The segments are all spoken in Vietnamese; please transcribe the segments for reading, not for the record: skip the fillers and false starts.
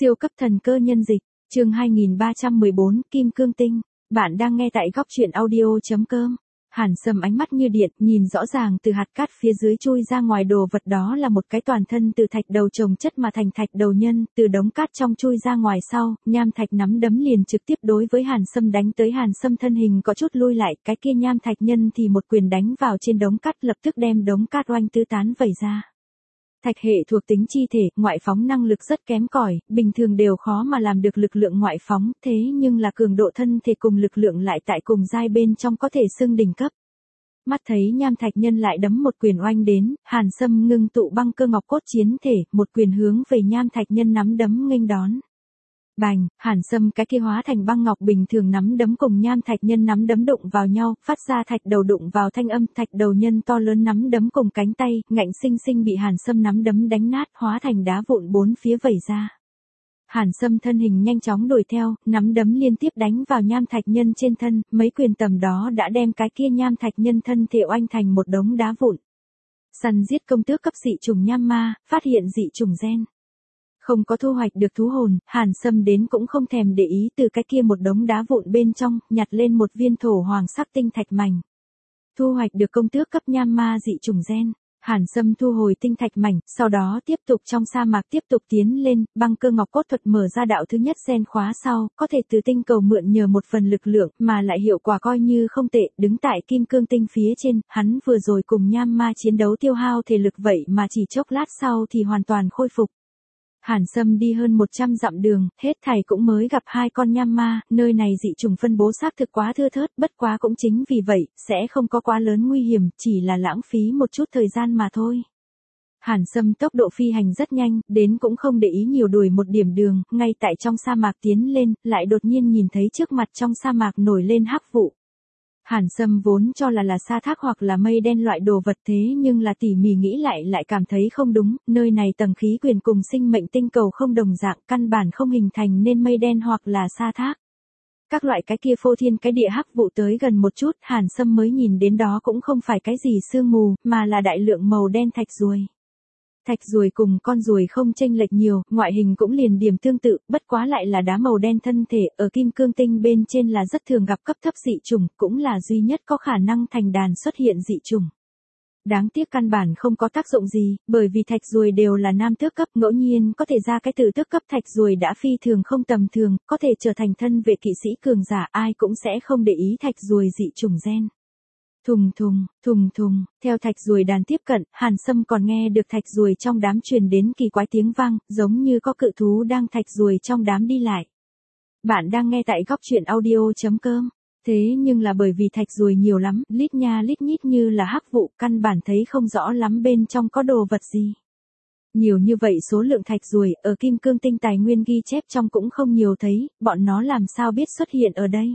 Siêu cấp thần cơ nhân dịch, chương 2314, Kim Cương Tinh. Bạn đang nghe tại góc truyện audio.com. Hàn Sâm ánh mắt như điện, nhìn rõ ràng từ hạt cát phía dưới chui ra ngoài đồ vật đó là một cái toàn thân từ thạch đầu chồng chất mà thành thạch đầu nhân, từ đống cát trong chui ra ngoài sau, nham thạch nắm đấm liền trực tiếp đối với Hàn Sâm đánh tới. Hàn Sâm thân hình có chút lui lại, cái kia nham thạch nhân thì một quyền đánh vào trên đống cát, lập tức đem đống cát oanh tứ tán vẩy ra. Thạch hệ thuộc tính chi thể, ngoại phóng năng lực rất kém cỏi, bình thường đều khó mà làm được lực lượng ngoại phóng, thế nhưng là cường độ thân thể cùng lực lượng lại tại cùng giai bên trong có thể xưng đỉnh cấp. Mắt thấy nham thạch nhân lại đấm một quyền oanh đến, Hàn Sâm ngưng tụ băng cơ ngọc cốt chiến thể, một quyền hướng về nham thạch nhân nắm đấm nghênh đón. Bành, Hàn Sâm cái kia hóa thành băng ngọc bình thường nắm đấm cùng nham thạch nhân nắm đấm đụng vào nhau, phát ra thạch đầu đụng vào thanh âm, thạch đầu nhân to lớn nắm đấm cùng cánh tay, ngạnh sinh sinh bị Hàn Sâm nắm đấm đánh nát, hóa thành đá vụn bốn phía vẩy ra. Hàn Sâm thân hình nhanh chóng đuổi theo, nắm đấm liên tiếp đánh vào nham thạch nhân trên thân, mấy quyền tầm đó đã đem cái kia nham thạch nhân thân thể oanh thành một đống đá vụn. Săn giết công tước cấp dị trùng nham ma, phát hiện dị trùng gen. Không có thu hoạch được thú hồn, Hàn Sâm đến cũng không thèm để ý, từ cái kia một đống đá vụn bên trong, nhặt lên một viên thổ hoàng sắc tinh thạch mảnh. Thu hoạch được công tước cấp nham ma dị trùng gen. Hàn Sâm thu hồi tinh thạch mảnh, sau đó tiếp tục trong sa mạc tiếp tục tiến lên, băng cơ ngọc cốt thuật mở ra đạo thứ nhất gen khóa sau, có thể từ tinh cầu mượn nhờ một phần lực lượng, mà lại hiệu quả coi như không tệ, đứng tại kim cương tinh phía trên, hắn vừa rồi cùng nham ma chiến đấu tiêu hao thể lực vậy mà chỉ chốc lát sau thì hoàn toàn khôi phục. Hàn Sâm đi hơn 100 dặm đường, hết thảy cũng mới gặp 2 con nham ma, nơi này dị trùng phân bố xác thực quá thưa thớt, bất quá cũng chính vì vậy, sẽ không có quá lớn nguy hiểm, chỉ là lãng phí một chút thời gian mà thôi. Hàn Sâm tốc độ phi hành rất nhanh, đến cũng không để ý nhiều, đuổi một điểm đường, ngay tại trong sa mạc tiến lên, lại đột nhiên nhìn thấy trước mặt trong sa mạc nổi lên hắc vụ. Hàn Sâm vốn cho là sa thác hoặc là mây đen loại đồ vật, thế nhưng là tỉ mỉ nghĩ lại cảm thấy không đúng, nơi này tầng khí quyển cùng sinh mệnh tinh cầu không đồng dạng, căn bản không hình thành nên mây đen hoặc là sa thác. Các loại cái kia phô thiên cái địa hắc vụ tới gần một chút, Hàn Sâm mới nhìn đến đó cũng không phải cái gì sương mù, mà là đại lượng màu đen thạch ruồi. Thạch ruồi cùng con ruồi không chênh lệch nhiều, ngoại hình cũng liền điểm tương tự, bất quá lại là đá màu đen thân thể, ở kim cương tinh bên trên là rất thường gặp cấp thấp dị trùng, cũng là duy nhất có khả năng thành đàn xuất hiện dị trùng. Đáng tiếc căn bản không có tác dụng gì, bởi vì thạch ruồi đều là nam tước cấp, ngẫu nhiên có thể ra cái từ tước cấp thạch ruồi đã phi thường không tầm thường, có thể trở thành thân vệ kỵ sĩ cường giả, ai cũng sẽ không để ý thạch ruồi dị trùng gen. Thùng thùng, thùng thùng, theo thạch ruồi đàn tiếp cận, Hàn Sâm còn nghe được thạch ruồi trong đám truyền đến kỳ quái tiếng vang, giống như có cự thú đang thạch ruồi trong đám đi lại. Bạn đang nghe tại góc truyện audio.com. Thế nhưng là bởi vì thạch ruồi nhiều lắm, lít nha lít nhít như là hắc vụ, căn bản thấy không rõ lắm bên trong có đồ vật gì. Nhiều như vậy số lượng thạch ruồi, ở kim cương tinh tài nguyên ghi chép trong cũng không nhiều thấy, bọn nó làm sao biết xuất hiện ở đây?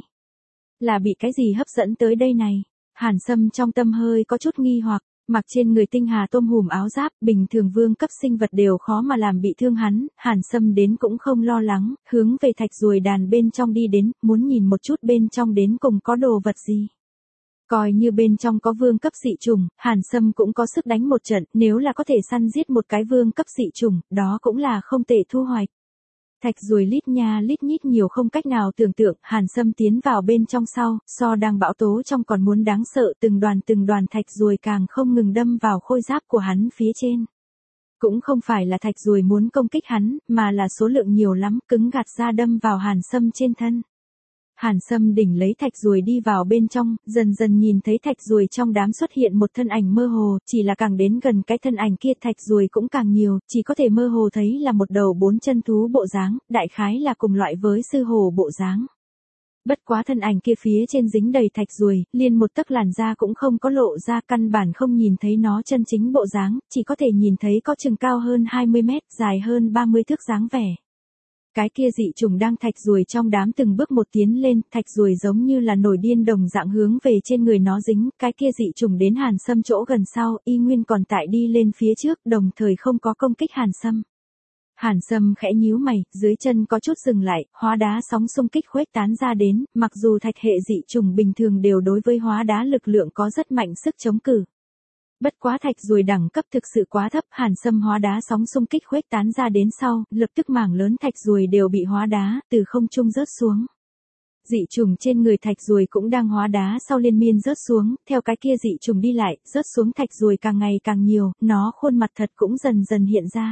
Là bị cái gì hấp dẫn tới đây này? Hàn Sâm trong tâm hơi có chút nghi hoặc, mặc trên người tinh hà tôm hùm áo giáp, bình thường vương cấp sinh vật đều khó mà làm bị thương hắn, Hàn Sâm đến cũng không lo lắng, hướng về thạch ruồi đàn bên trong đi đến, muốn nhìn một chút bên trong đến cùng có đồ vật gì. Coi như bên trong có vương cấp dị trùng, Hàn Sâm cũng có sức đánh một trận, nếu là có thể săn giết một cái vương cấp dị trùng, đó cũng là không tệ thu hoạch. Thạch ruồi lít nha lít nhít nhiều không cách nào tưởng tượng, Hàn Sâm tiến vào bên trong sau, so đang bão tố trong còn muốn đáng sợ, từng đoàn thạch ruồi càng không ngừng đâm vào khôi giáp của hắn phía trên. Cũng không phải là thạch ruồi muốn công kích hắn, mà là số lượng nhiều lắm, cứng gạt ra đâm vào Hàn Sâm trên thân. Hàn Sâm đỉnh lấy thạch ruồi đi vào bên trong, dần dần nhìn thấy thạch ruồi trong đám xuất hiện một thân ảnh mơ hồ, chỉ là càng đến gần cái thân ảnh kia thạch ruồi cũng càng nhiều, chỉ có thể mơ hồ thấy là một đầu 4 chân thú bộ dáng, đại khái là cùng loại với sư hổ bộ dáng. Bất quá thân ảnh kia phía trên dính đầy thạch ruồi, liền một tấc làn da cũng không có lộ ra, căn bản không nhìn thấy nó chân chính bộ dáng, chỉ có thể nhìn thấy có chừng cao hơn 20 mét, dài hơn 30 thước dáng vẻ. Cái kia dị trùng đang thạch ruồi trong đám từng bước một tiến lên, thạch ruồi giống như là nổi điên đồng dạng hướng về trên người nó dính, cái kia dị trùng đến Hàn Sâm chỗ gần sau, y nguyên còn tại đi lên phía trước, đồng thời không có công kích Hàn Sâm. Hàn Sâm khẽ nhíu mày, dưới chân có chút dừng lại, hóa đá sóng xung kích khuếch tán ra đến, mặc dù thạch hệ dị trùng bình thường đều đối với hóa đá lực lượng có rất mạnh sức chống cự. Bất quá thạch ruồi đẳng cấp thực sự quá thấp, Hàn Sâm hóa đá sóng xung kích khuếch tán ra đến sau, lập tức mảng lớn thạch ruồi đều bị hóa đá, từ không trung rớt xuống. Dị trùng trên người thạch ruồi cũng đang hóa đá sau liên miên rớt xuống, theo cái kia dị trùng đi lại, rớt xuống thạch ruồi càng ngày càng nhiều, nó khuôn mặt thật cũng dần dần hiện ra.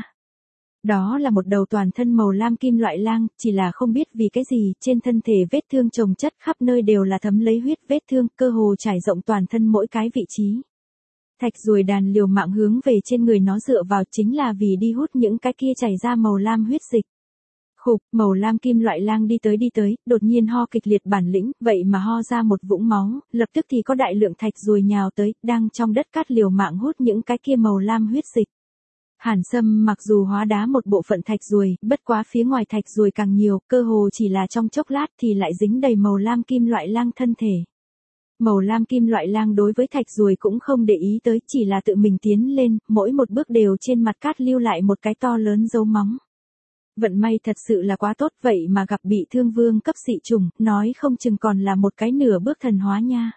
Đó là một đầu toàn thân màu lam kim loại lang, chỉ là không biết vì cái gì, trên thân thể vết thương chồng chất khắp nơi đều là thấm lấy huyết vết thương, cơ hồ trải rộng toàn thân mỗi cái vị trí. Thạch ruồi đàn liều mạng hướng về trên người nó dựa vào chính là vì đi hút những cái kia chảy ra màu lam huyết dịch. Khục, màu lam kim loại lang đi tới, đột nhiên ho kịch liệt bản lĩnh, vậy mà ho ra một vũng máu, lập tức thì có đại lượng thạch ruồi nhào tới, đang trong đất cát liều mạng hút những cái kia màu lam huyết dịch. Hàn Sâm mặc dù hóa đá một bộ phận thạch ruồi, bất quá phía ngoài thạch ruồi càng nhiều, cơ hồ chỉ là trong chốc lát thì lại dính đầy màu lam kim loại lang thân thể. Màu lam kim loại lang đối với thạch ruồi cũng không để ý tới, chỉ là tự mình tiến lên, mỗi một bước đều trên mặt cát lưu lại một cái to lớn dấu móng. Vận may thật sự là quá tốt, vậy mà gặp bị thương vương cấp dị trùng, nói không chừng còn là một cái nửa bước thần hóa nha.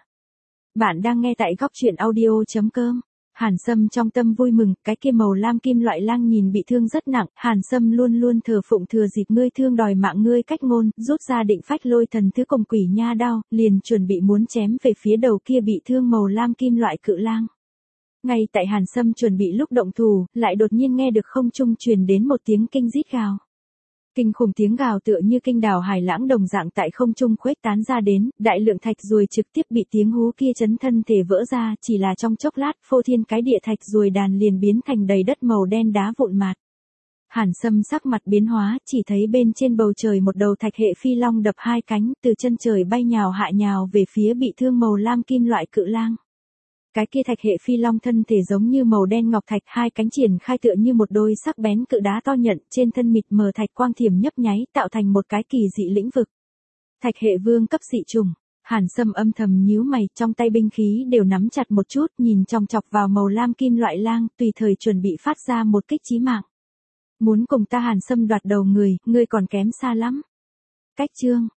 Bạn đang nghe tại góc truyện audio.com. Hàn Sâm trong tâm vui mừng, cái kia màu lam kim loại lang nhìn bị thương rất nặng, Hàn Sâm luôn luôn thờ phụng thừa dịp ngươi thương đòi mạng ngươi cách ngôn, rút ra định phách lôi thần thứ cùng quỷ nha đao, liền chuẩn bị muốn chém về phía đầu kia bị thương màu lam kim loại cự lang. Ngay tại Hàn Sâm chuẩn bị lúc động thủ, lại đột nhiên nghe được không trung truyền đến một tiếng kinh rít gào. Kinh khủng tiếng gào tựa như kinh đảo hải lãng đồng dạng tại không trung khuếch tán ra đến, đại lượng thạch ruồi trực tiếp bị tiếng hú kia chấn thân thể vỡ ra, chỉ là trong chốc lát, phô thiên cái địa thạch ruồi đàn liền biến thành đầy đất màu đen đá vụn mạt. Hàn Sâm sắc mặt biến hóa, chỉ thấy bên trên bầu trời một đầu thạch hệ phi long đập hai cánh, từ chân trời bay nhào hạ nhào về phía bị thương màu lam kim loại cự lang. Cái kia thạch hệ phi long thân thể giống như màu đen ngọc thạch, hai cánh triển khai tựa như một đôi sắc bén cự đá to nhận, trên thân mịt mờ thạch quang thiểm nhấp nháy, tạo thành một cái kỳ dị lĩnh vực. Thạch hệ vương cấp dị trùng. Hàn Sâm âm thầm nhíu mày, trong tay binh khí đều nắm chặt một chút, nhìn chòng chọc vào màu lam kim loại lang, tùy thời chuẩn bị phát ra một kích chí mạng. Muốn cùng ta Hàn Sâm đoạt đầu người, ngươi còn kém xa lắm. Cách chương